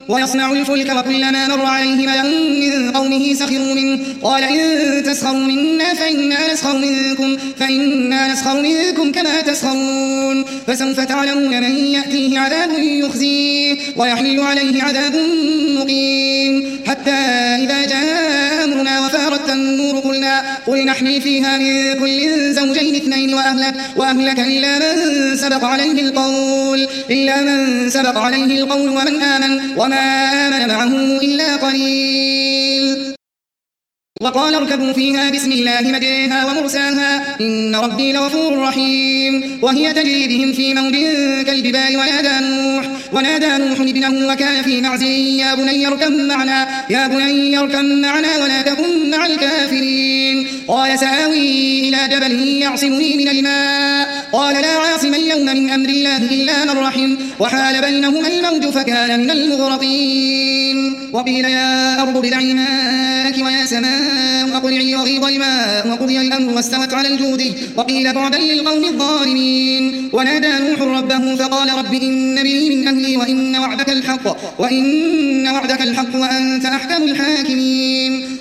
ويصنع الفلك وكلما مر عليه ملأ من قومه سخروا منه قال إن تسخروا منا فإنا نسخر منكم كما تسخرون فسوف تعلمون من يأتيه عذاب يخزيه ويحل عليه عذاب مقيم حتى إذا جاء أمرنا وفارت النور قل نحمل فيها من كل زوجين اثنين وأهلك إلا من سبق عليه القول ومن آمن وما آمن معه إلا قليل وقال اركبوا فيها بسم الله مجريها ومرساها إن ربي لغفور رحيم وهي تجري بهم في موج كالجبال ونادى نوح ابنه وكان في معزل يا بني اركب معنا ولا تكن مع الكافرين قال سآوي إلى جبل يعصمني من الماء قال لا عاصم اليوم من أمر الله إلا من رحم وحال بينهما الموج فكان من المغرقين وقيل يا أرض ابلعي ماءك ويا سماء أقلعي وغيض الماء وقضي الأمر واستوت على الجود وقيل بعدا للقوم الظالمين ونادى نوح ربه فقال رب إن ابني من أهلي وإن وعدك الحق وأنت أحكم الحاكمين